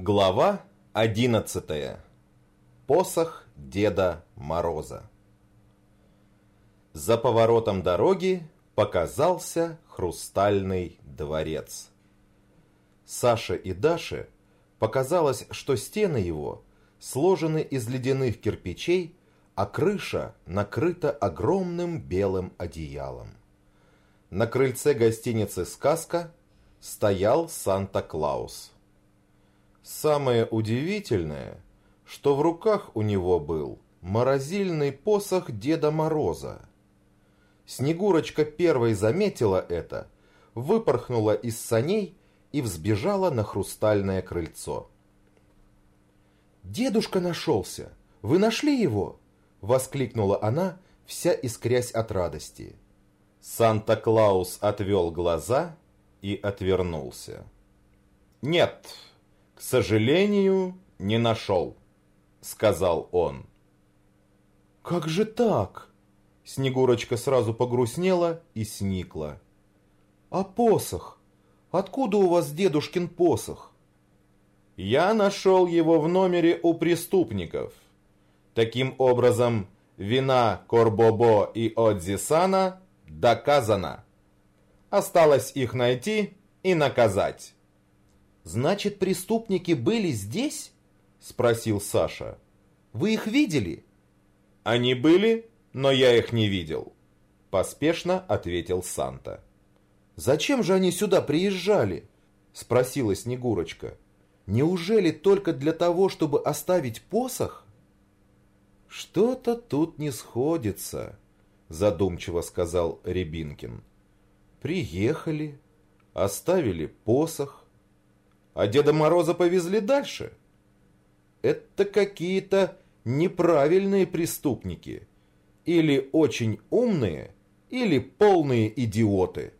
Глава 11. Посох Деда Мороза. За поворотом дороги показался Хрустальный дворец. Саше и Даше показалось, что стены его сложены из ледяных кирпичей, а крыша накрыта огромным белым одеялом. На крыльце гостиницы «Сказка» стоял Санта-Клаус. Самое удивительное, что в руках у него был морозильный посох Деда Мороза. Снегурочка первой заметила это, выпорхнула из саней и взбежала на хрустальное крыльцо. «Дедушка нашелся! Вы нашли его?» — воскликнула она, вся искрясь от радости. Санта-Клаус отвел глаза и отвернулся. «Нет, к сожалению, не нашел», — сказал он. «Как же так?» Снегурочка сразу погрустнела и сникла. «А посох? Откуда у вас дедушкин посох?» «Я нашел его в номере у преступников. Таким образом, вина Корбобо и Одзисана доказана. Осталось их найти и наказать». «Значит, преступники были здесь?» — спросил Саша. «Вы их видели?» «Они были, но я их не видел», — поспешно ответил Санта. «Зачем же они сюда приезжали?» — спросила Снегурочка. «Неужели только для того, чтобы оставить посох?» «Что-то тут не сходится», — задумчиво сказал Рябинкин. «Приехали, оставили посох, а Деда Мороза повезли дальше. Это какие-то неправильные преступники. Или очень умные, или полные идиоты.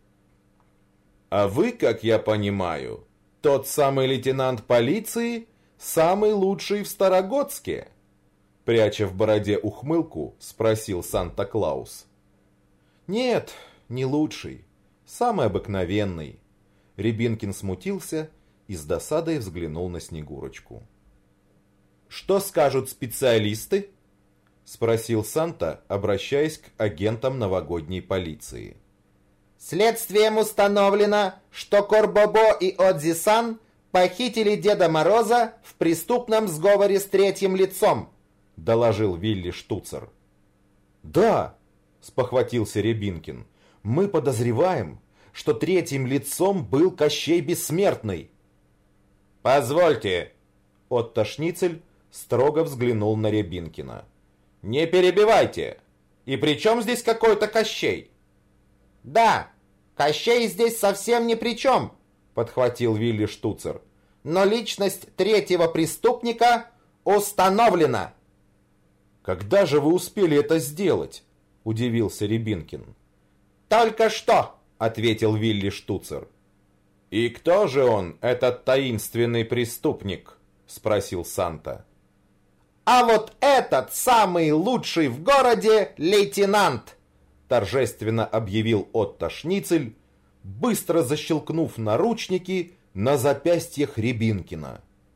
А вы, как я понимаю, тот самый лейтенант полиции, самый лучший в Старогодске?» Пряча в бороде ухмылку, спросил Санта-Клаус. «Нет, не лучший, самый обыкновенный». Рябинкин смутился и с досадой взглянул на Снегурочку. «Что скажут специалисты?» — спросил Санта, обращаясь к агентам новогодней полиции. «Следствием установлено, что Корбобо и Одзисан похитили Деда Мороза в преступном сговоре с третьим лицом», — доложил Вилли Штуцер. «Да», — спохватился Рябинкин, — «мы подозреваем, что третьим лицом был Кощей Бессмертный». «Позвольте!» Отто Шницель строго взглянул на Рябинкина. «Не перебивайте! И при чем здесь какой-то Кощей?» «Да, Кощей здесь совсем ни при чем», — подхватил Вилли Штуцер. «Но личность третьего преступника установлена». «Когда же вы успели это сделать?» — удивился Рябинкин. «Только что», — ответил Вилли Штуцер. «И кто же он, этот таинственный преступник?» — спросил Санта. «А вот этот самый лучший в городе лейтенант», — торжественно объявил Отто Шницель, быстро защелкнув наручники на запястьях Рябинкина.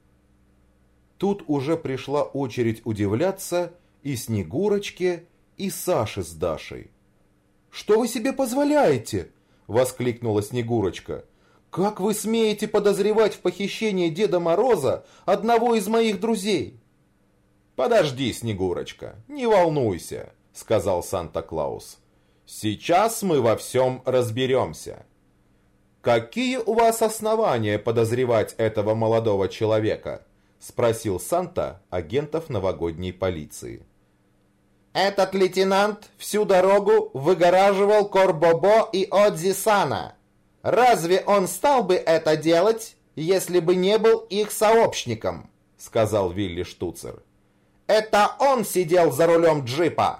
Тут уже пришла очередь удивляться и Снегурочке, и Саше с Дашей. «Что вы себе позволяете?» — воскликнула Снегурочка. «Как вы смеете подозревать в похищении Деда Мороза одного из моих друзей?» «Подожди, Снегурочка, не волнуйся», — сказал Санта-Клаус. «Сейчас мы во всем разберемся». «Какие у вас основания подозревать этого молодого человека?» — спросил Санта агентов новогодней полиции. «Этот лейтенант всю дорогу выгораживал Корбобо и Одзисана. Разве он стал бы это делать, если бы не был их сообщником?» — сказал Вилли Штуцер. «Это он сидел за рулем джипа».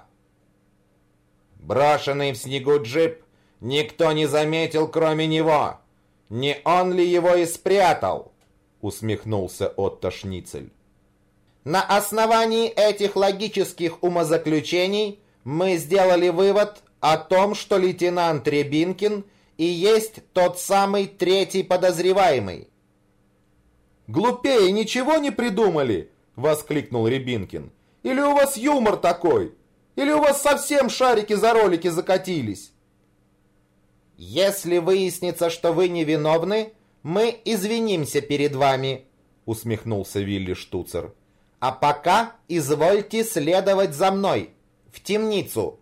«Брошенный в снегу джип никто не заметил, кроме него. Не он ли его и спрятал?» — усмехнулся Отто Шницель. «На основании этих логических умозаключений мы сделали вывод о том, что лейтенант Рябинкин и есть тот самый третий подозреваемый». Глупее ничего не придумали?» — воскликнул Рябинкин. «Или у вас юмор такой? Или у вас совсем шарики за ролики закатились?» «Если выяснится, что вы невиновны, мы извинимся перед вами», — усмехнулся Вилли Штуцер. «А пока извольте следовать за мной в темницу».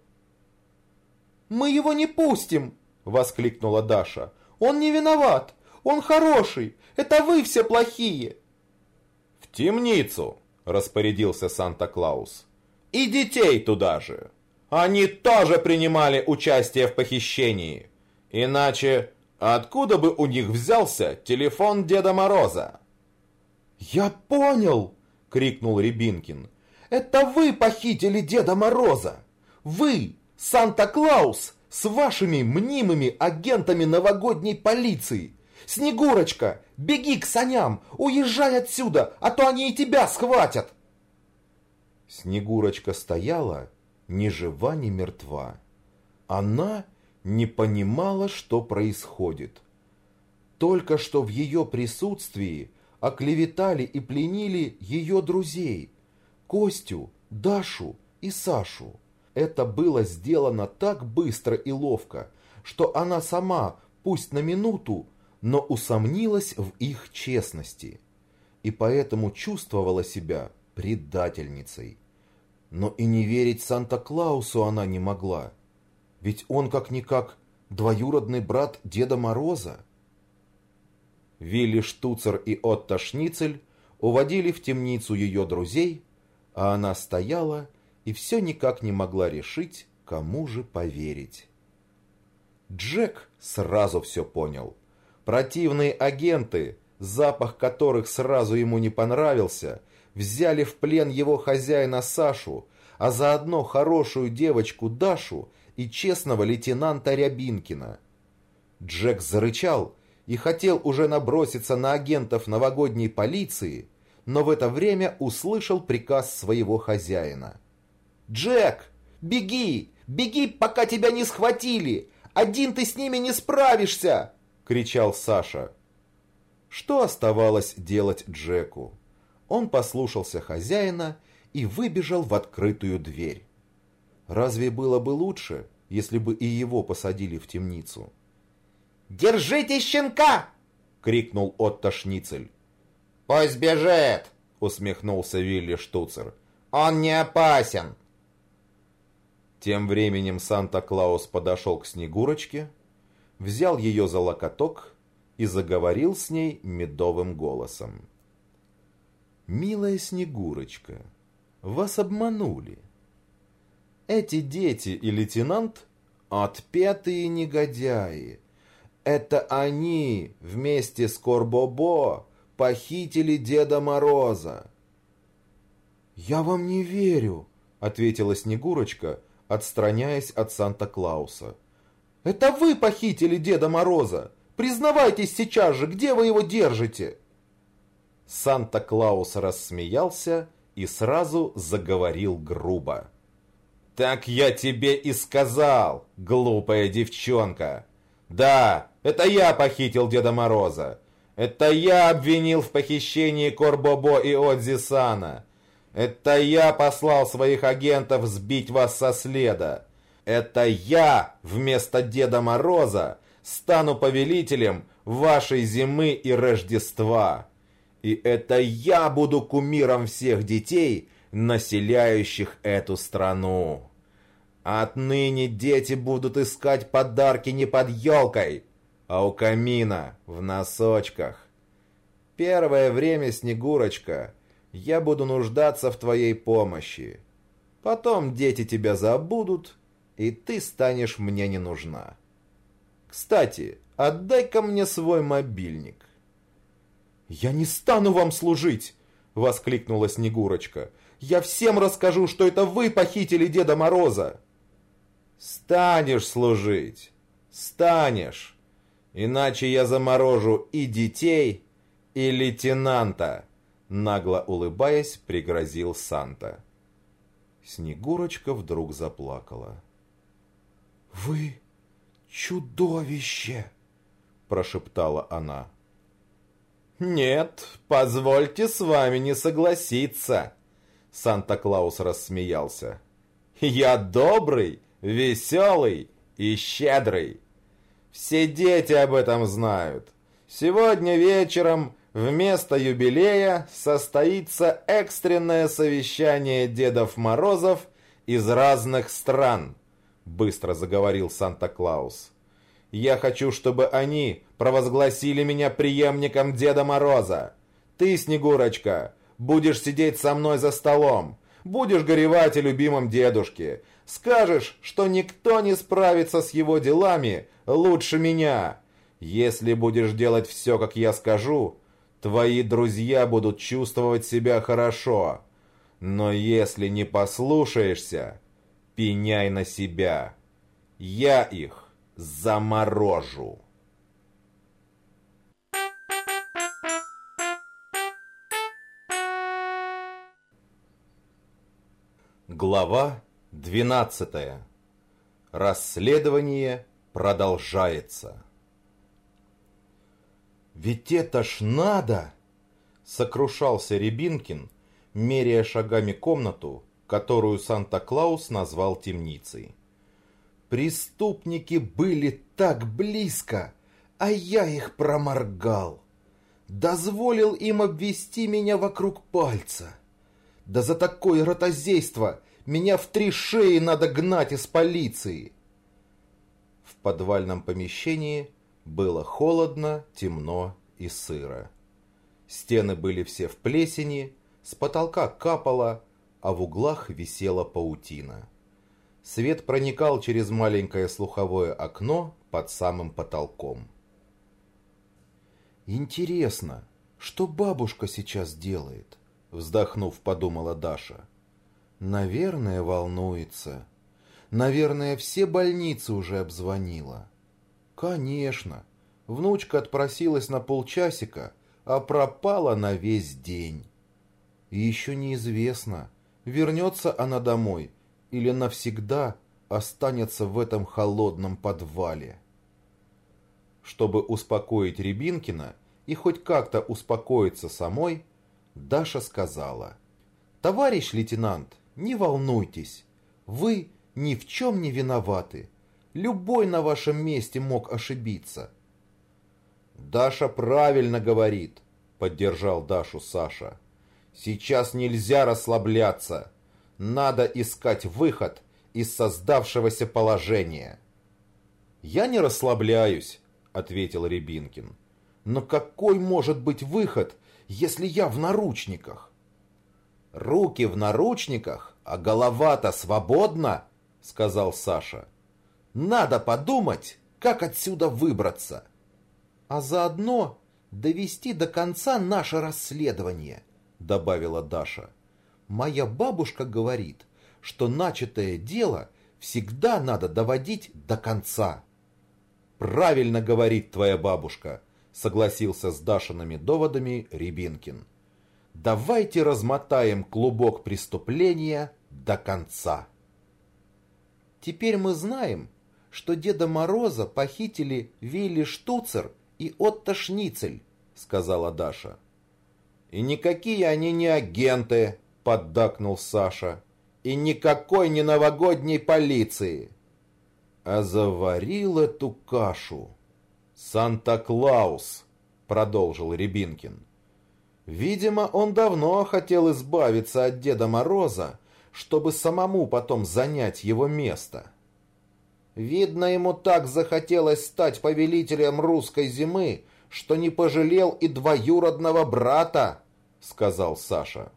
«Мы его не пустим!» — воскликнула Даша. «Он не виноват! Он хороший! Это вы все плохие!» «В темницу!» — распорядился Санта-Клаус. «И детей туда же! Они тоже принимали участие в похищении! Иначе откуда бы у них взялся телефон Деда Мороза?» «Я понял!» — крикнул Рябинкин. «Это вы похитили Деда Мороза! Вы, Санта-Клаус, с вашими мнимыми агентами новогодней полиции! Снегурочка, беги к саням, уезжай отсюда, а то они и тебя схватят!» Снегурочка стояла ни жива, ни мертва. Она не понимала, что происходит. Только что в ее присутствии оклеветали и пленили ее друзей – Костю, Дашу и Сашу. Это было сделано так быстро и ловко, что она сама, пусть на минуту, но усомнилась в их честности, и поэтому чувствовала себя предательницей. Но и не верить Санта-Клаусу она не могла, ведь он как-никак двоюродный брат Деда Мороза. Вилли Штуцер и Отто Шницель уводили в темницу ее друзей, а она стояла и все никак не могла решить, кому же поверить. Джек сразу все понял. Противные агенты, запах которых сразу ему не понравился, взяли в плен его хозяина Сашу, а заодно хорошую девочку Дашу и честного лейтенанта Рябинкина. Джек зарычал и хотел уже наброситься на агентов новогодней полиции, но в это время услышал приказ своего хозяина. «Джек, беги! Беги, пока тебя не схватили! Один ты с ними не справишься!» — кричал Саша. Что оставалось делать Джеку? Он послушался хозяина и выбежал в открытую дверь. Разве было бы лучше, если бы и его посадили в темницу? «Держите щенка!» — крикнул Отто Шницель. «Пусть бежит!» — усмехнулся Вилли Штуцер. «Он не опасен!» Тем временем Санта-Клаус подошел к Снегурочке, взял ее за локоток и заговорил с ней медовым голосом. «Милая Снегурочка, вас обманули. Эти дети и лейтенант — отпетые негодяи. Это они вместе с Корбобо похитили Деда Мороза». «Я вам не верю», — ответила Снегурочка, отстраняясь от Санта-Клауса. «Это вы похитили Деда Мороза! Признавайтесь сейчас же, где вы его держите!» Санта-Клаус рассмеялся и сразу заговорил грубо. «Так я тебе и сказал, глупая девчонка! Да, это я похитил Деда Мороза! Это я обвинил в похищении Корбобо и Одзи-сана! Это я послал своих агентов сбить вас со следа! Это я вместо Деда Мороза стану повелителем вашей зимы и Рождества! И это я буду кумиром всех детей, населяющих эту страну! Отныне дети будут искать подарки не под елкой, а у камина, в носочках. Первое время, Снегурочка, я буду нуждаться в твоей помощи. Потом дети тебя забудут, и ты станешь мне не нужна. Кстати, отдай-ка мне свой мобильник». «Я не стану вам служить!» — воскликнула Снегурочка. «Я всем расскажу, что это вы похитили Деда Мороза!» «Станешь служить! Станешь! Иначе я заморожу и детей, и лейтенанта!» Нагло улыбаясь, пригрозил Санта. Снегурочка вдруг заплакала. «Вы чудовище!» — прошептала она. «Нет, позвольте с вами не согласиться», — Санта-Клаус рассмеялся. «Я добрый, веселый и щедрый. Все дети об этом знают. Сегодня вечером вместо юбилея состоится экстренное совещание Дедов Морозов из разных стран», — быстро заговорил Санта-Клаус. «Я хочу, чтобы они провозгласили меня преемником Деда Мороза. Ты, Снегурочка, будешь сидеть со мной за столом, будешь горевать о любимом дедушке, скажешь, что никто не справится с его делами лучше меня. Если будешь делать все, как я скажу, твои друзья будут чувствовать себя хорошо. Но если не послушаешься, пеняй на себя. Я их заморожу». Глава 12. Расследование продолжается. «Ведь это ж надо!» — сокрушался Рябинкин, меряя шагами комнату, которую Санта-Клаус назвал темницей. «Преступники были так близко, а я их проморгал. Дозволил им обвести меня вокруг пальца. Да за такое ротозейство меня в 3 шеи надо гнать из полиции!» В подвальном помещении было холодно, темно и сыро. Стены были все в плесени, с потолка капало, а в углах висела паутина. Свет проникал через маленькое слуховое окно под самым потолком. «Интересно, что бабушка сейчас делает?» — вздохнув, подумала Даша. «Наверное, волнуется. Наверное, все больницы уже обзвонила. Конечно, внучка отпросилась на полчасика, а пропала на весь день. И еще неизвестно, вернется она домой или навсегда останется в этом холодном подвале». Чтобы успокоить Рябинкина и хоть как-то успокоиться самой, Даша сказала: «Товарищ лейтенант, не волнуйтесь, вы ни в чем не виноваты. Любой на вашем месте мог ошибиться». «Даша правильно говорит», — поддержал Дашу Саша. «Сейчас нельзя расслабляться. Надо искать выход из создавшегося положения». «Я не расслабляюсь», — ответил Рябинкин. «Но какой может быть выход, если я в наручниках?» «Руки в наручниках, а голова-то свободна», — сказал Саша. «Надо подумать, как отсюда выбраться. А заодно довести до конца наше расследование», — добавила Даша. «Моя бабушка говорит, что начатое дело всегда надо доводить до конца». «Правильно говорит твоя бабушка», — согласился с Дашиными доводами Рябинкин. «Давайте размотаем клубок преступления до конца». «Теперь мы знаем, что Деда Мороза похитили Вилли Штуцер и Отто Шницель», — сказала Даша. «И никакие они не агенты», — поддакнул Саша. «И никакой не новогодней полиции». «А заварил эту кашу Санта-Клаус», — продолжил Рябинкин. «Видимо, он давно хотел избавиться от Деда Мороза, чтобы самому потом занять его место. Видно, ему так захотелось стать повелителем русской зимы, что не пожалел и двоюродного брата», — сказал Саша.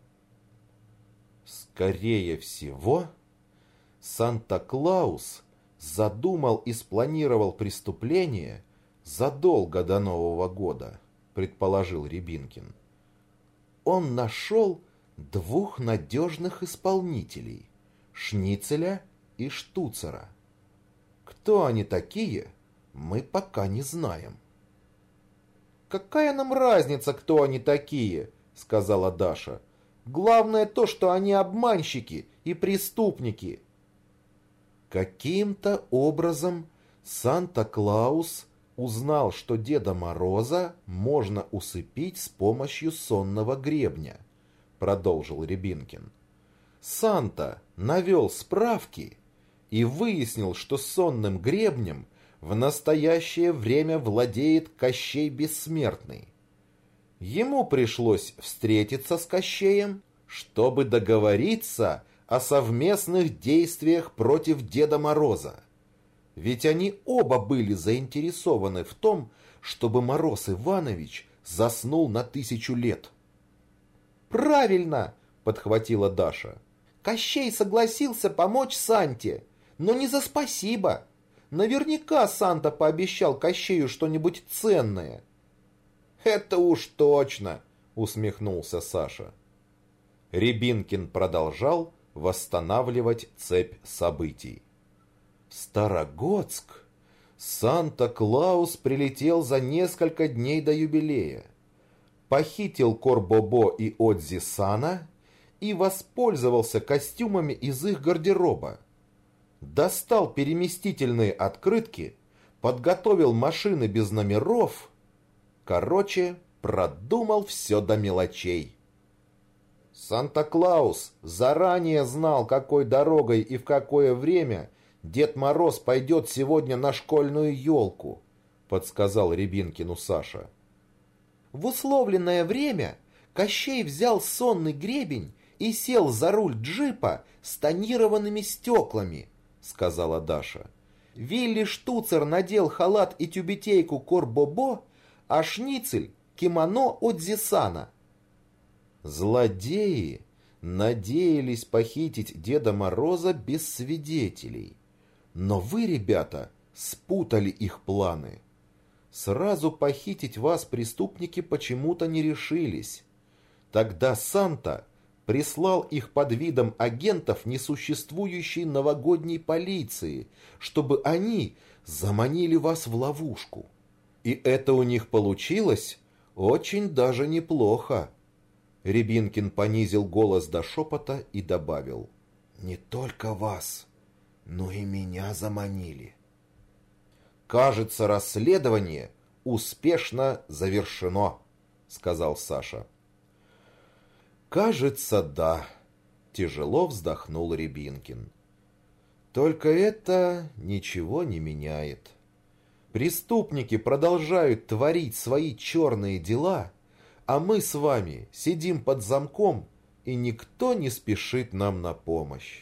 «Скорее всего, Санта-Клаус задумал и спланировал преступление задолго до Нового года», — предположил Рябинкин. «Он нашел 2 надежных исполнителей — Шницеля и Штуцера. Кто они такие, мы пока не знаем». «Какая нам разница, кто они такие?» — сказала Даша. «Главное то, что они обманщики и преступники». «Каким-то образом Санта-Клаус узнал, что Деда Мороза можно усыпить с помощью сонного гребня, продолжил Рябинкин. Санта навел справки и выяснил, что сонным гребнем в настоящее время владеет Кощей Бессмертный. Ему пришлось встретиться с Кощеем, чтобы договориться о совместных действиях против Деда Мороза. Ведь они оба были заинтересованы в том, чтобы Мороз Иванович заснул на 1000 лет. «Правильно!» — подхватила Даша. «Кощей согласился помочь Санте, но не за спасибо. Наверняка Санта пообещал Кощею что-нибудь ценное». «Это уж точно!» — усмехнулся Саша. Рябинкин продолжал восстанавливать цепь событий. В Старогодск Санта-Клаус прилетел за несколько дней до юбилея, похитил Кор-Бо-Бо и Одзи-Сана и воспользовался костюмами из их гардероба. Достал переместительные открытки, подготовил машины без номеров. Короче, продумал все до мелочей. Санта-Клаус заранее знал, какой дорогой и в какое время Дед Мороз пойдет сегодня на школьную елку, подсказал Рябинкину Саша. В условленное время Кощей взял сонный гребень и сел за руль джипа с тонированными стеклами, сказала Даша. Вилли Штуцер надел халат и тюбетейку Кор-Бо-Бо, а Шницель — кимоно Одзи-Сана. Злодеи надеялись похитить Деда Мороза без свидетелей. Но вы, ребята, спутали их планы. Сразу похитить вас преступники почему-то не решились. Тогда Санта прислал их под видом агентов несуществующей новогодней полиции, чтобы они заманили вас в ловушку. И это у них получилось очень даже неплохо. Рябинкин понизил голос до шепота и добавил: «Не только вас, но и меня заманили». «Кажется, расследование успешно завершено», — сказал Саша. «Кажется, да», — тяжело вздохнул Рябинкин. «Только это ничего не меняет. Преступники продолжают творить свои черные дела, а мы с вами сидим под замком, и никто не спешит нам на помощь».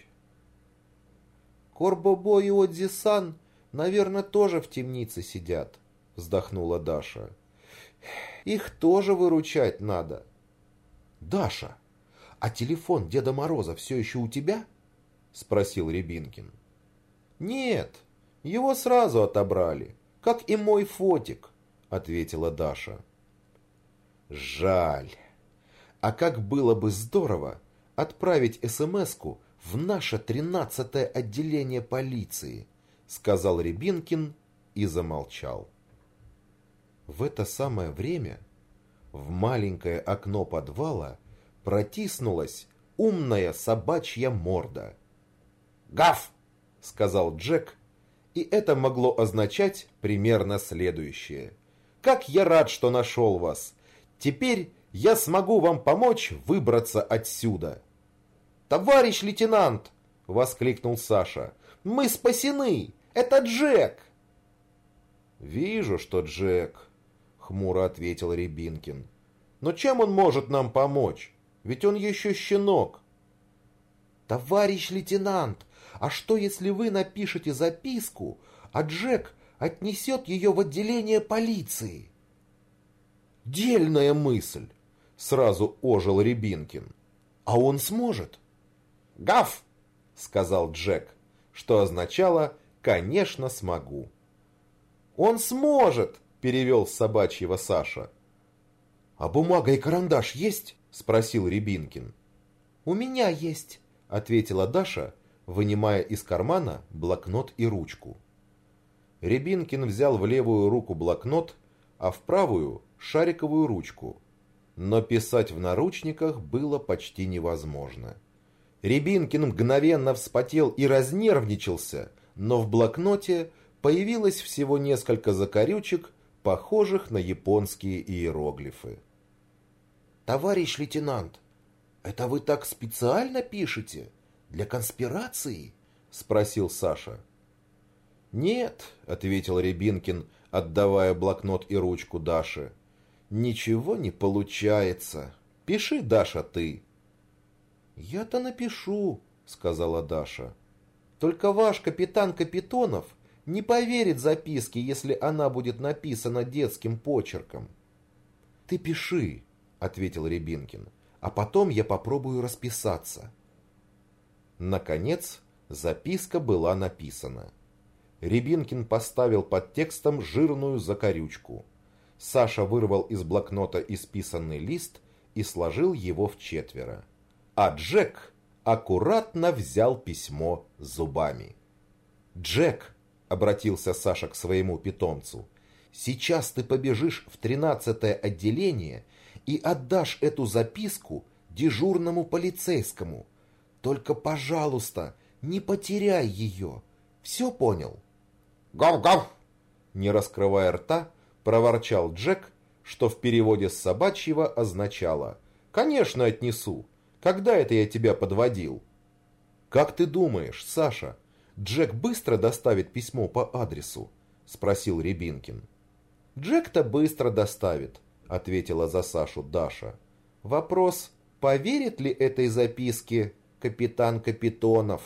«Кор-Бо-Бо и Одзи-Сан, наверное, тоже в темнице сидят», — вздохнула Даша. «Их тоже выручать надо». «Даша, а телефон Деда Мороза все еще у тебя?» — спросил Рябинкин. «Нет, его сразу отобрали, как и мой фотик», — ответила Даша. «Жаль. А как было бы здорово отправить СМС-ку в наше 13-е отделение полиции», — сказал Рябинкин и замолчал. В это самое время в маленькое окно подвала протиснулась умная собачья морда. «Гав!» — сказал Джек, и это могло означать примерно следующее. «Как я рад, что нашел вас! Теперь я смогу вам помочь выбраться отсюда!» «Товарищ лейтенант!» — воскликнул Саша. «Мы спасены! Это Джек!» «Вижу, что Джек», — хмуро ответил Рябинкин. «Но чем он может нам помочь? Ведь он еще щенок». «Товарищ лейтенант, а что, если вы напишете записку, а Джек отнесет ее в отделение полиции?» «Дельная мысль!» — сразу ожил Рябинкин. «А он сможет?» «Гав!» — сказал Джек, что означало «конечно смогу». «Он сможет!» — перевел с собачьего Саша. «А бумага и карандаш есть?» — спросил Рябинкин. «У меня есть», — ответила Даша, вынимая из кармана блокнот и ручку. Рябинкин взял в левую руку блокнот, а в правую — шариковую ручку. Но писать в наручниках было почти невозможно. Рябинкин мгновенно вспотел и разнервничался, но в блокноте появилось всего несколько закорючек похожих на японские иероглифы. «Товарищ лейтенант, это вы так специально пишете? Для конспирации?» — спросил Саша. «Нет», — ответил Рябинкин, отдавая блокнот и ручку Даше. «Ничего не получается. Пиши, Даша, ты». «Я-то напишу», — сказала Даша. «Только ваш капитан Капитонов не поверит записке, если она будет написана детским почерком». «Ты пиши», — ответил Рябинкин, «а потом я попробую расписаться». Наконец, записка была написана. Рябинкин поставил под текстом жирную закорючку. Саша вырвал из блокнота исписанный лист и сложил его вчетверо. А Джек аккуратно взял письмо зубами. «Джек», — обратился Саша к своему питомцу, «сейчас ты побежишь в 13-е отделение и отдашь эту записку дежурному полицейскому. Только, пожалуйста, не потеряй ее. Все понял?» «Гав-гав!» Не раскрывая рта, проворчал Джек, что в переводе с собачьего означало: «Конечно, отнесу. Когда это я тебя подводил?» «Как ты думаешь, Саша, Джек быстро доставит письмо по адресу?» — спросил Рябинкин. «Джек-то быстро доставит», — ответила за Сашу Даша. «Вопрос, поверит ли этой записке капитан Капитонов?»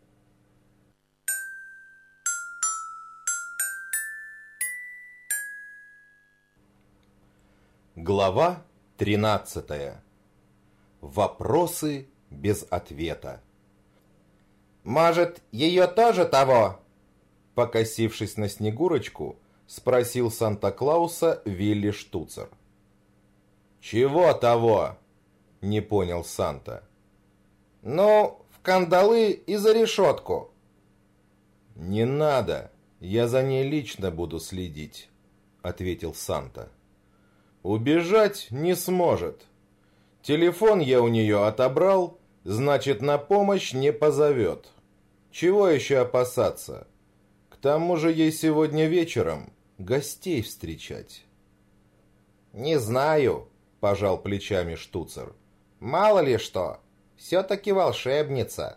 Глава 13. Вопросы без ответа. «Может, ее тоже того?» Покосившись на Снегурочку, спросил Санта-Клауса Вилли Штуцер. «Чего того?» — не понял Санта. «Ну, в кандалы и за решетку». «Не надо, я за ней лично буду следить», — ответил Санта. «Убежать не сможет. Телефон я у нее отобрал, значит, на помощь не позовет. Чего еще опасаться? К тому же ей сегодня вечером гостей встречать». «Не знаю», — пожал плечами Штуцер. «Мало ли что, все-таки волшебница».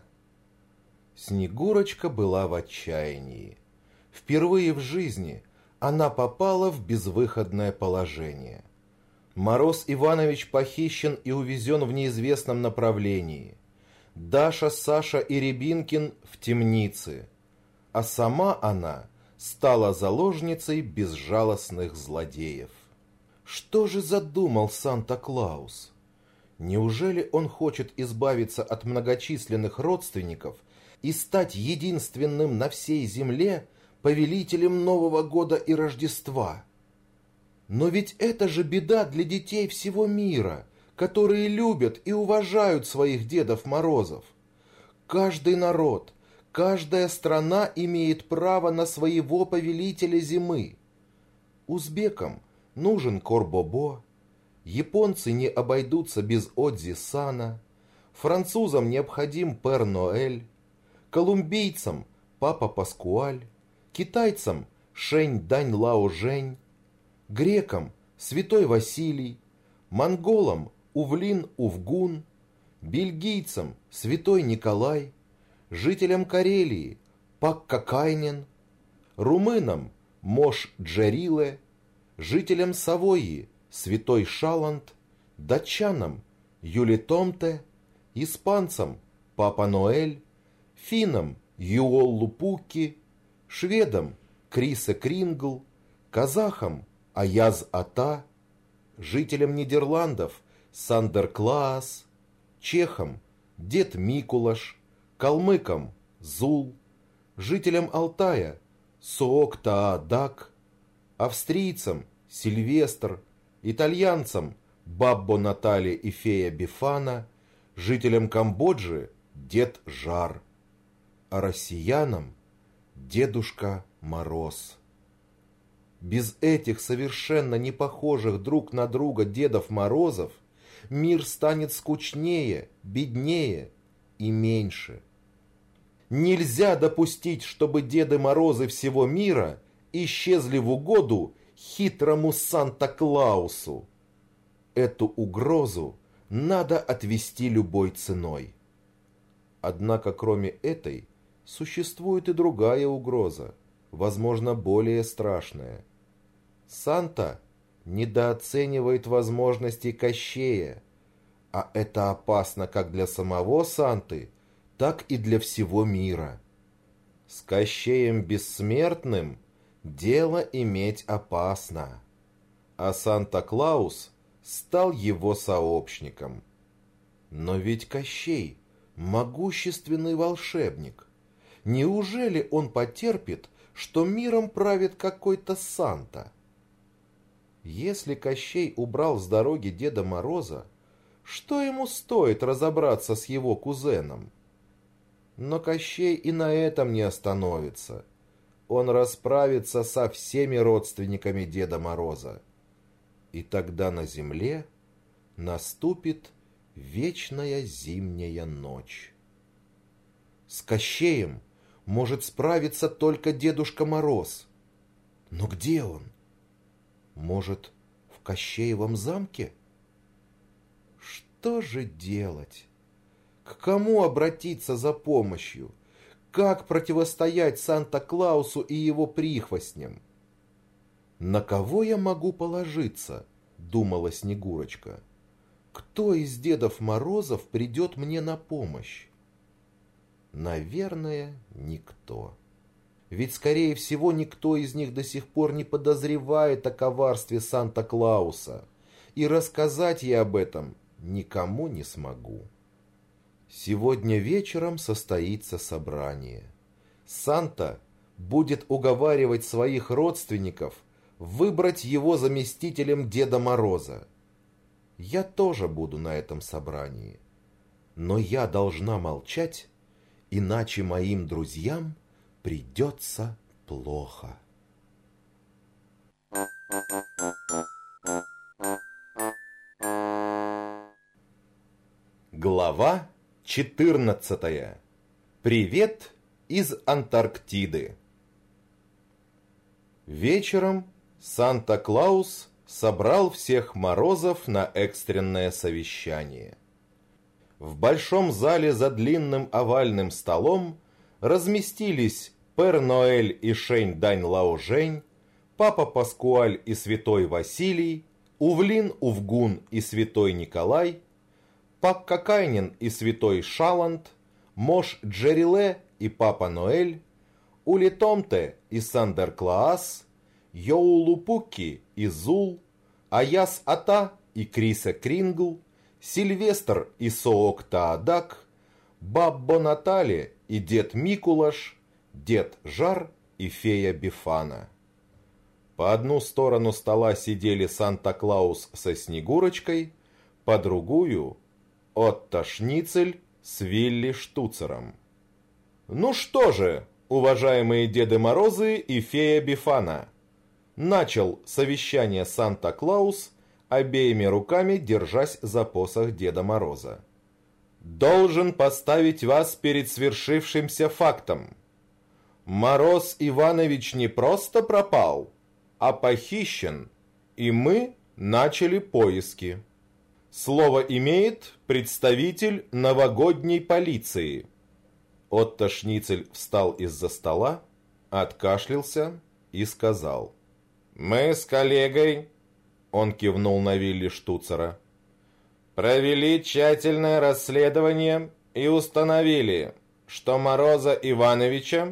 Снегурочка была в отчаянии. Впервые в жизни она попала в безвыходное положение. Мороз Иванович похищен и увезен в неизвестном направлении. Даша, Саша и Рябинкин в темнице. А сама она стала заложницей безжалостных злодеев. Что же задумал Санта-Клаус? Неужели он хочет избавиться от многочисленных родственников и стать единственным на всей земле повелителем Нового года и Рождества? Но ведь это же беда для детей всего мира, которые любят и уважают своих Дедов Морозов. Каждый народ, каждая страна имеет право на своего повелителя зимы. Узбекам нужен Корбобо, японцы не обойдутся без Одзи-сана, французам необходим Пер Ноэль, колумбийцам Папа Паскуаль, китайцам Шэнь Дань Лао Жэнь, грекам Святой Василий, монголам Увлин Увгун, бельгийцам Святой Николай, жителям Карелии Пакка Кайнен, румынам Мош Джериле, жителям Савойи Святой Шаланд, датчанам Юлитомте, испанцам Папа Ноэль, финнам Юоллу Пукки, шведам Крисе Крингл, казахам Аяз Ата, жителям Нидерландов Сандер Клаас, чехам Дед Микулаш, калмыкам Зул, жителям Алтая Соок Таадак, австрийцам Сильвестр, итальянцам Баббо Натали и Фея Бифана, жителям Камбоджи Дед Жар, а россиянам Дедушка Мороз. Без этих совершенно не похожих друг на друга Дедов Морозов мир станет скучнее, беднее и меньше. Нельзя допустить, чтобы Деды Морозы всего мира исчезли в угоду хитрому Санта-Клаусу. Эту угрозу надо отвести любой ценой. Однако, кроме этой, существует и другая угроза, возможно, более страшная. Санта недооценивает возможности Кощея, а это опасно как для самого Санты, так и для всего мира. С Кощеем Бессмертным дело иметь опасно, а Санта-Клаус стал его сообщником. Но ведь Кощей – могущественный волшебник. Неужели он потерпит, что миром правит какой-то Санта? Если Кощей убрал с дороги Деда Мороза, что ему стоит разобраться с его кузеном? Но Кощей и на этом не остановится. Он расправится со всеми родственниками Деда Мороза. И тогда на земле наступит вечная зимняя ночь. С Кощеем может справиться только Дедушка Мороз. Но где он? Может, в Кощеевом замке? Что же делать? К кому обратиться за помощью? Как противостоять Санта-Клаусу и его прихвостням? «На кого я могу положиться?» — думала Снегурочка. «Кто из Дедов Морозов придет мне на помощь?» Наверное, никто. Ведь, скорее всего, никто из них до сих пор не подозревает о коварстве Санта-Клауса, и рассказать я об этом никому не смогу. Сегодня вечером состоится собрание. Санта будет уговаривать своих родственников выбрать его заместителем Деда Мороза. Я тоже буду на этом собрании. Но я должна молчать, иначе моим друзьям придется плохо. Глава 14. Привет из Антарктиды. Вечером Санта-Клаус собрал всех Морозов на экстренное совещание. В большом зале за длинным овальным столом разместились Пэр Ноэль и Шень Дань Лао Жень, Папа Паскуаль и Святой Василий, Увлин Увгун и Святой Николай, Паккакайнин и Святой Шаланд, Мош Джериле и Папа Ноэль, Улитомте и Сандер-Клаас, Йоулупуки и Зул, Аяс Ата и Криса Крингл, Сильвестр и Соок Таадак, Баббо Натали и Дед Микулаш, Дед Жар и Фея Бифана. По одну сторону стола сидели Санта-Клаус со Снегурочкой, по другую – Отто Шницель с Вилли Штуцером. «Ну что же, уважаемые Деды Морозы и Фея Бифана!» Начал совещание Санта-Клаус, обеими руками держась за посох Деда Мороза. «Должен поставить вас перед свершившимся фактом. Мороз Иванович не просто пропал, а похищен, и мы начали поиски. Слово имеет представитель новогодней полиции». Отто Шницель встал из-за стола, откашлялся и сказал: «Мы с коллегой», — он кивнул на Вилли Штуцера, «провели тщательное расследование и установили, что Мороза Ивановича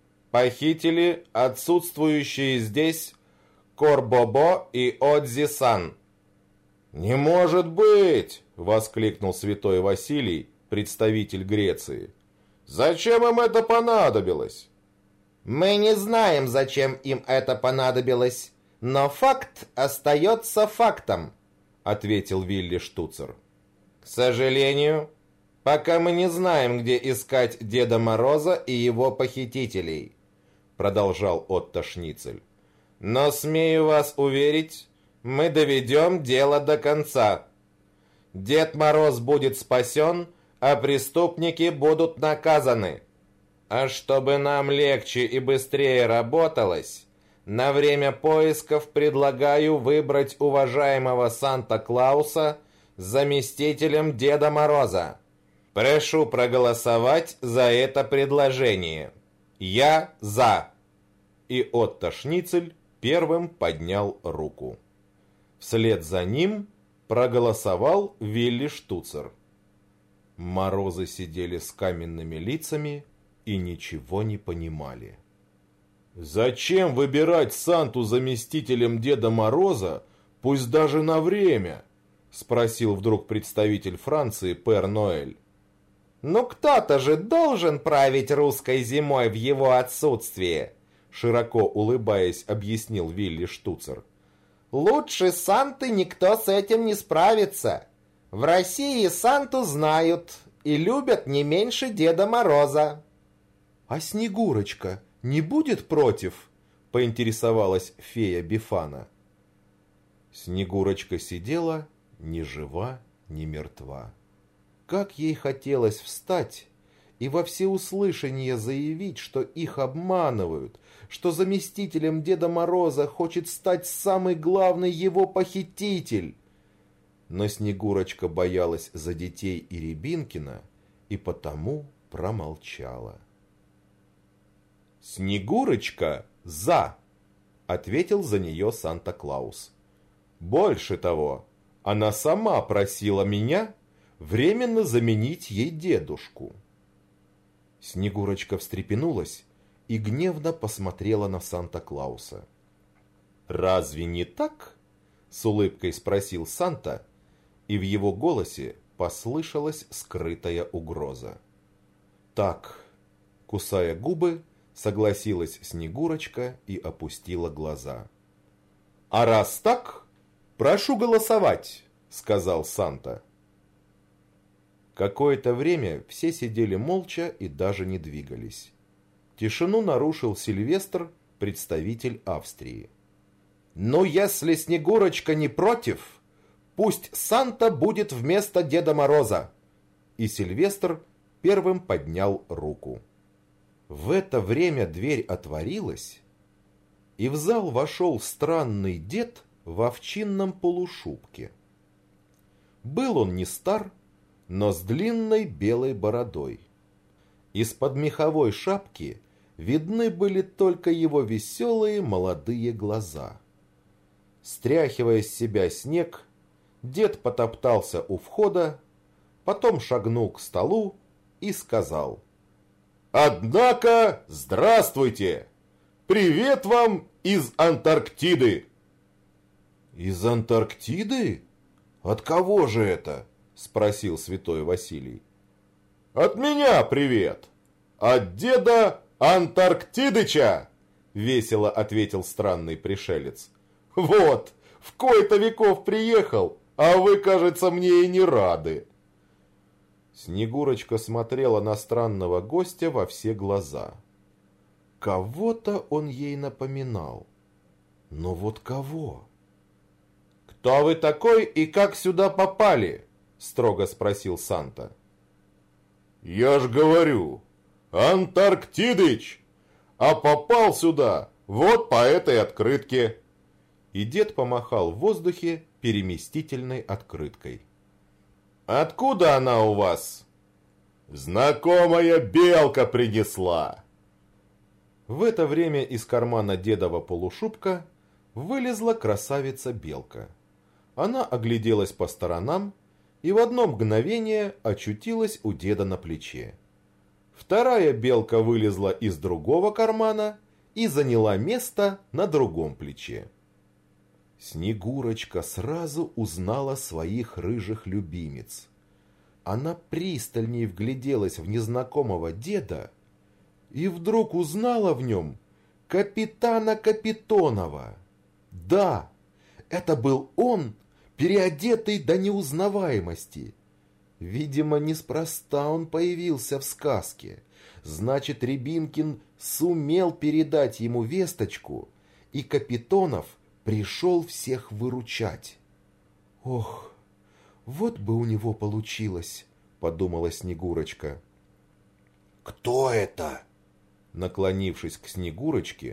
похитили отсутствующие здесь Корбобо и Одзи-сан». «Не может быть!» — воскликнул Святой Василий, представитель Греции. «Зачем им это понадобилось?» «Мы не знаем, зачем им это понадобилось, но факт остается фактом», — ответил Вилли Штуцер. «К сожалению, пока мы не знаем, где искать Деда Мороза и его похитителей», — продолжал Отто Шницель. «Но смею вас уверить, мы доведем дело до конца. Дед Мороз будет спасен, а преступники будут наказаны. А чтобы нам легче и быстрее работалось, На время поисков предлагаю выбрать уважаемого Санта-Клауса заместителем Деда Мороза. Прошу проголосовать за это предложение. Я за». И Отто Шницель первым поднял руку. Вслед за ним проголосовал Вилли Штуцер. Морозы сидели с каменными лицами и ничего не понимали. «Зачем выбирать Санту заместителем Деда Мороза, пусть даже на время?» — спросил вдруг представитель Франции Пэр Ноэль. «Ну кто-то же должен править русской зимой в его отсутствие», широко улыбаясь, объяснил Вилли Штуцер. «Лучше Санты никто с этим не справится. В России Санту знают и любят не меньше Деда Мороза». «А Снегурочка не будет против?» — поинтересовалась фея Бефана. Снегурочка сидела ни жива, ни мертва. Как ей хотелось встать и во всеуслышание заявить, что их обманывают, что заместителем Деда Мороза хочет стать самый главный его похититель. Но Снегурочка боялась за детей и Рябинкина и потому промолчала. «Снегурочка за!» — ответил за нее Санта-Клаус. «Больше того, она сама просила меня временно заменить ей дедушку». Снегурочка встрепенулась и гневно посмотрела на Санта-Клауса. «Разве не так?» — с улыбкой спросил Санта, и в его голосе послышалась скрытая угроза. «Так», — кусая губы, согласилась Снегурочка и опустила глаза. «А раз так, прошу голосовать», — сказал Санта. Какое-то время все сидели молча и даже не двигались. Тишину нарушил Сильвестр, представитель Австрии. «Ну, если Снегурочка не против, пусть Санта будет вместо Деда Мороза!» И Сильвестр первым поднял руку. В это время дверь отворилась, и в зал вошел странный дед в овчинном полушубке. Был он не стар, но с длинной белой бородой. Из-под меховой шапки видны были только его веселые молодые глаза. Стряхивая с себя снег, дед потоптался у входа, потом шагнул к столу и сказал: «Однако, здравствуйте! Привет вам из Антарктиды!» «Из Антарктиды? От кого же это?» — спросил святой Василий. «От меня привет! От деда Антарктидыча!» — весело ответил странный пришелец. «Вот, в кои-то веков приехал, а вы, кажется, мне и не рады!» Снегурочка смотрела на странного гостя во все глаза. Кого-то он ей напоминал. Но вот кого? «Кто вы такой и как сюда попали?» — строго спросил Санта. «Я ж говорю, Антарктидыч, а попал сюда вот по этой открытке». И дед помахал в воздухе переместительной открыткой. «Откуда она у вас?» «Знакомая белка принесла». В это время из кармана дедова полушубка вылезла красавица-белка. Она огляделась по сторонам и в одно мгновение очутилась у деда на плече. Вторая белка вылезла из другого кармана и заняла место на другом плече. Снегурочка сразу узнала своих рыжих любимец. Она пристальнее вгляделась в незнакомого деда и вдруг узнала в нем капитана Капитонова. Да, это был он, переодетый до неузнаваемости. Видимо, неспроста он появился в сказке. Значит, Рябинкин сумел передать ему весточку, и Капитонов пришел всех выручать. «Ох, вот бы у него получилось», — подумала Снегурочка. «Кто это?» Наклонившись к Снегурочке,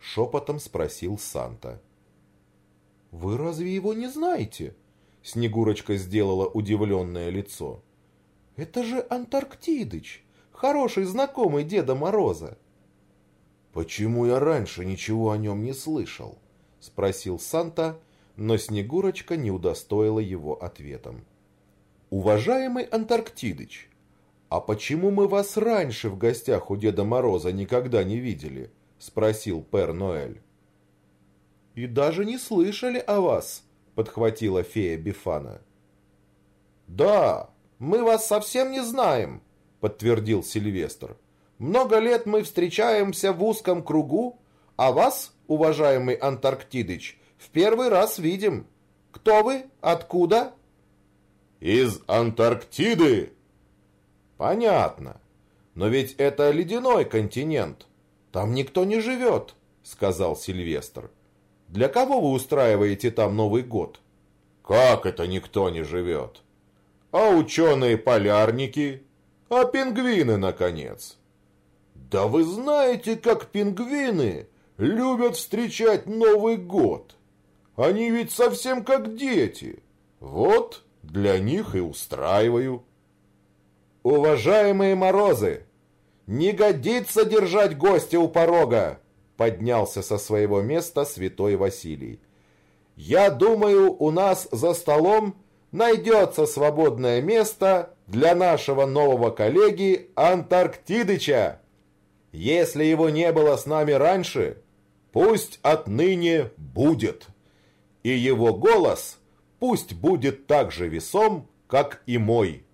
шепотом спросил Санта. «Вы разве его не знаете?» Снегурочка сделала удивленное лицо. «Это же Антарктидыч, хороший знакомый Деда Мороза». «Почему я раньше ничего о нем не слышал?» Спросил Санта, но Снегурочка не удостоила его ответом. «Уважаемый Антарктидыч, а почему мы вас раньше в гостях у Деда Мороза никогда не видели?» Спросил Пэр Ноэль. «И даже не слышали о вас», подхватила фея Бифана. «Да, мы вас совсем не знаем», подтвердил Сильвестр. «Много лет мы встречаемся в узком кругу, а вас, уважаемый Антарктидыч, в первый раз видим. Кто вы? Откуда?» «Из Антарктиды!» «Понятно. Но ведь это ледяной континент. Там никто не живет», сказал Сильвестр. «Для кого вы устраиваете там Новый год?» «Как это никто не живет? А ученые-полярники? А пингвины, наконец?» «Да вы знаете, как пингвины любят встречать Новый год. Они ведь совсем как дети. Вот для них и устраиваю». «Уважаемые Морозы, не годится держать гостя у порога!» Поднялся со своего места святой Василий. «Я думаю, у нас за столом найдется свободное место для нашего нового коллеги Антарктидыча. Если его не было с нами раньше, пусть отныне будет. И его голос пусть будет так же весом, как и мой».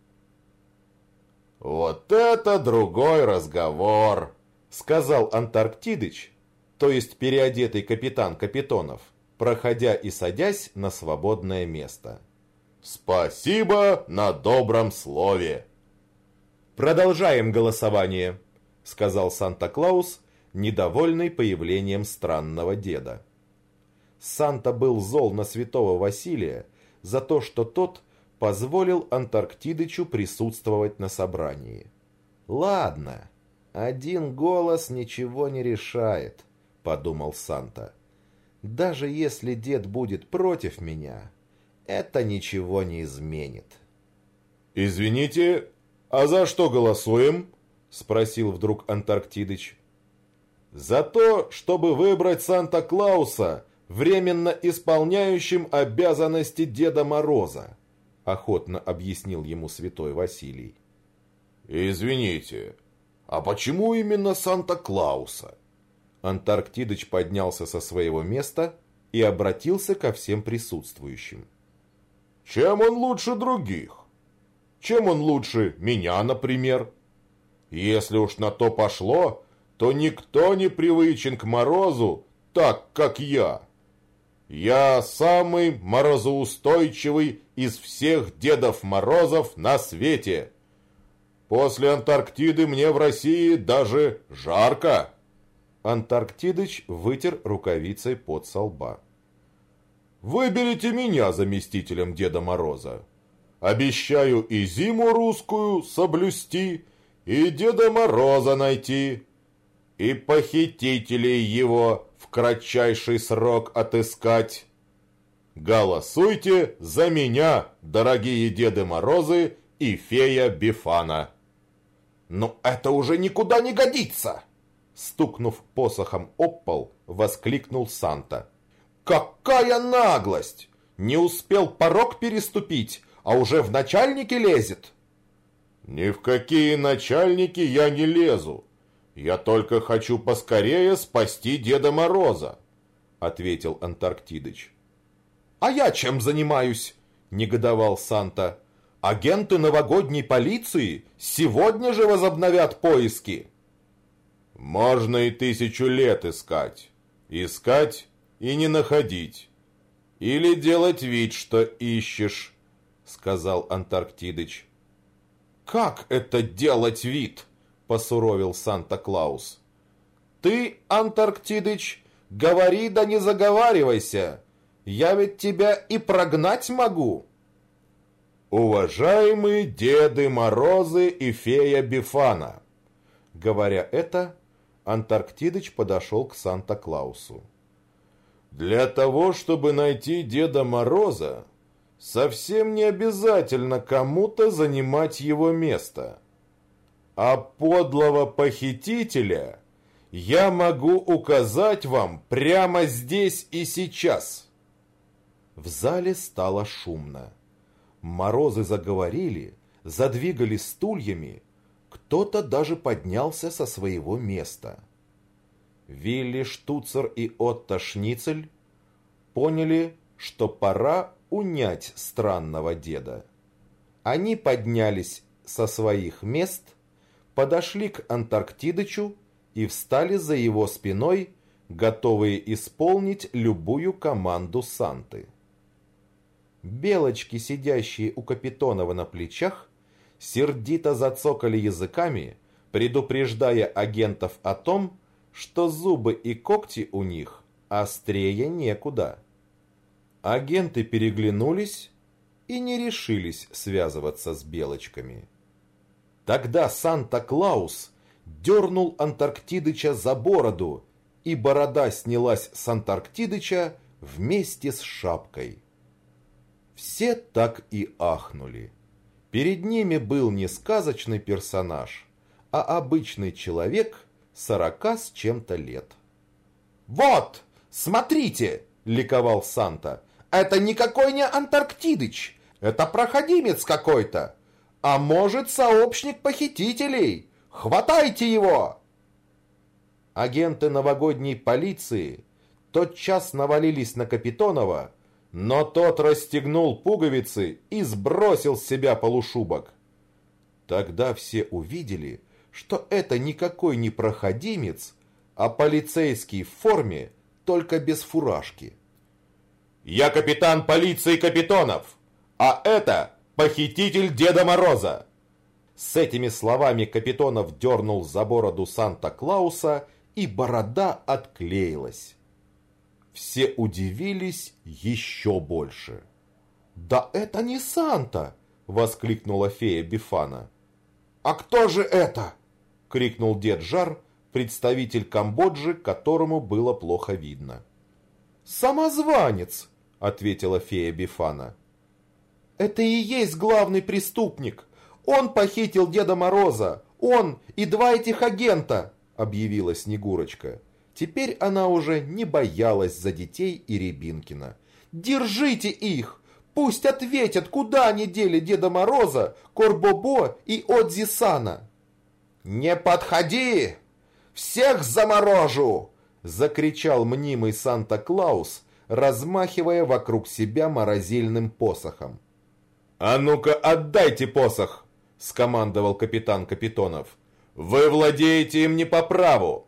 «Вот это другой разговор», — сказал Антарктидыч, то есть переодетый капитан Капитонов, проходя и садясь на свободное место. «Спасибо на добром слове». «Продолжаем голосование», — сказал Санта-Клаус, недовольный появлением странного деда. Санта был зол на святого Василия за то, что тот позволил Антарктидычу присутствовать на собрании. «Ладно, один голос ничего не решает», — подумал Санта. «Даже если дед будет против меня, это ничего не изменит». «Извините, а за что голосуем?» — спросил вдруг Антарктидыч. «За то, чтобы выбрать Санта-Клауса временно исполняющим обязанности Деда Мороза», — охотно объяснил ему святой Василий. «Извините, а почему именно Санта-Клауса?» Антарктидыч поднялся со своего места и обратился ко всем присутствующим. «Чем он лучше других? Чем он лучше меня, например? Если уж на то пошло, то никто не привычен к морозу так, как я. Я самый морозоустойчивый из всех Дедов Морозов на свете. После Антарктиды мне в России даже жарко». Антарктидыч вытер рукавицей пот со лба. «Выберите меня заместителем Деда Мороза. Обещаю и зиму русскую соблюсти, и Деда Мороза найти, и похитителей его в кратчайший срок отыскать. Голосуйте за меня, дорогие Деды Морозы и фея Бифана». «Но это уже никуда не годится!» Стукнув посохом об пол, воскликнул Санта. «Какая наглость! Не успел порог переступить, а уже в начальники лезет!» «Ни в какие начальники я не лезу. Я только хочу поскорее спасти Деда Мороза», — ответил Антарктидыч. «А я чем занимаюсь?» — негодовал Санта. «Агенты новогодней полиции сегодня же возобновят поиски». «Можно и 1000 лет искать. Искать и не находить. Или делать вид, что ищешь», — сказал Антарктидыч. «Как это делать вид?» — посуровил Санта-Клаус. «Ты, Антарктидыч, говори да не заговаривайся. Я ведь тебя и прогнать могу». «Уважаемые Деды Морозы и фея Бифана», говоря это, Антарктидыч подошел к Санта-Клаусу. «Для того, чтобы найти Деда Мороза, совсем не обязательно кому-то занимать его место. А подлого похитителя я могу указать вам прямо здесь и сейчас». В зале стало шумно. Морозы заговорили, задвигали стульями, кто-то даже поднялся со своего места. Вилли Штуцер и Отто Шницель поняли, что пора унять странного деда. Они поднялись со своих мест, подошли к Антарктидычу и встали за его спиной, готовые исполнить любую команду Санты. Белочки, сидящие у Капитонова на плечах, сердито зацокали языками, предупреждая агентов о том, что зубы и когти у них острее некуда. Агенты переглянулись и не решились связываться с Белочками. Тогда Санта-Клаус дернул Антарктидыча за бороду, и борода снялась с Антарктидыча вместе с шапкой. Все так и ахнули. Перед ними был не сказочный персонаж, а обычный человек 40 с чем-то лет. «Вот, смотрите!» – ликовал Санта. «Это никакой не Антарктидыч, это проходимец какой-то. А может, сообщник похитителей? Хватайте его!» Агенты новогодней полиции тотчас навалились на Капитонова, но тот расстегнул пуговицы и сбросил с себя полушубок. Тогда все увидели, что это никакой не проходимец, а полицейский в форме, только без фуражки. «Я капитан полиции Капитонов, а это похититель Деда Мороза!» С этими словами Капитонов дернул за бороду Санта-Клауса, и борода отклеилась. Все удивились еще больше. «Да это не Санта!» — воскликнула фея Бифана. «А кто же это?» — крикнул дед Жар, представитель Камбоджи, которому было плохо видно. «Самозванец!» — ответила фея Бифана. «Это и есть главный преступник! Он похитил Деда Мороза! Он и 2 этих агента!» — объявила Снегурочка. Теперь она уже не боялась за детей и Рябинкина. «Держите их! Пусть ответят, куда они дели Деда Мороза, Корбобо и Одзи-сана!» «Не подходи! Всех заморожу!» — закричал мнимый Санта-Клаус, размахивая вокруг себя морозильным посохом. «А ну-ка отдайте посох!» — скомандовал капитан Капитонов. «Вы владеете им не по праву!»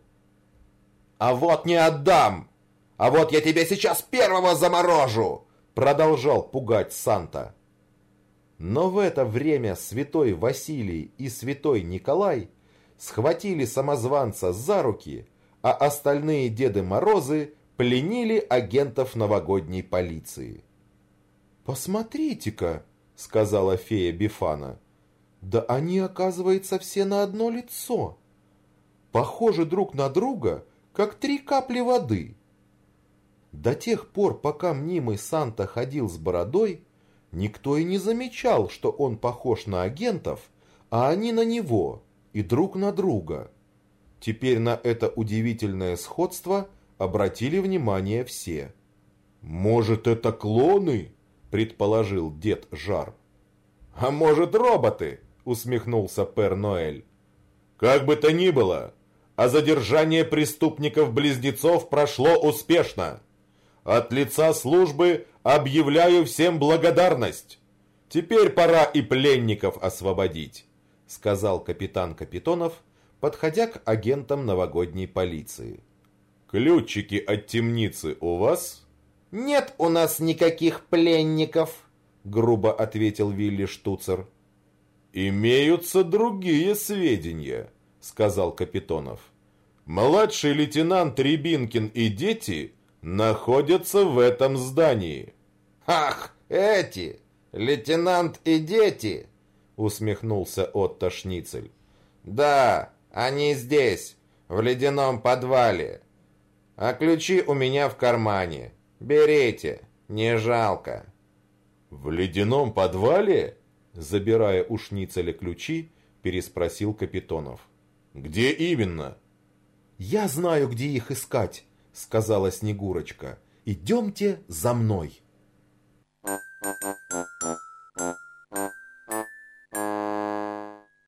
«А вот не отдам! А вот я тебя сейчас первого заморожу!» Продолжал пугать Санта. Но в это время святой Василий и святой Николай схватили самозванца за руки, а остальные Деды Морозы пленили агентов новогодней полиции. «Посмотрите-ка», — сказала фея Бифана, — «да они, оказывается, все на одно лицо. Похожи друг на друга, как 3 капли воды». До тех пор, пока мнимый Санта ходил с бородой, никто и не замечал, что он похож на агентов, а они на него, и друг на друга. Теперь на это удивительное сходство обратили внимание все. «Может, это клоны?» – предположил дед Жар. «А может, роботы?» – усмехнулся Пэр Ноэль. «Как бы то ни было, а задержание преступников-близнецов прошло успешно. От лица службы объявляю всем благодарность. Теперь пора и пленников освободить», — сказал капитан Капитонов, подходя к агентам новогодней полиции. «Ключики от темницы у вас?» «Нет у нас никаких пленников», — грубо ответил Вилли Штуцер. «Имеются другие сведения», — сказал Капитонов. «Младший лейтенант Рябинкин и дети находятся в этом здании». «Ах, эти! Лейтенант и дети!» — усмехнулся Отто Шницель. «Да, они здесь. в ледяном подвале. А ключи у меня в кармане. Берите, не жалко». «В ледяном подвале?» Забирая у Шницеля ключи, переспросил Капитонов. «Где именно?» «Я знаю, где их искать», — сказала Снегурочка. «Идемте за мной».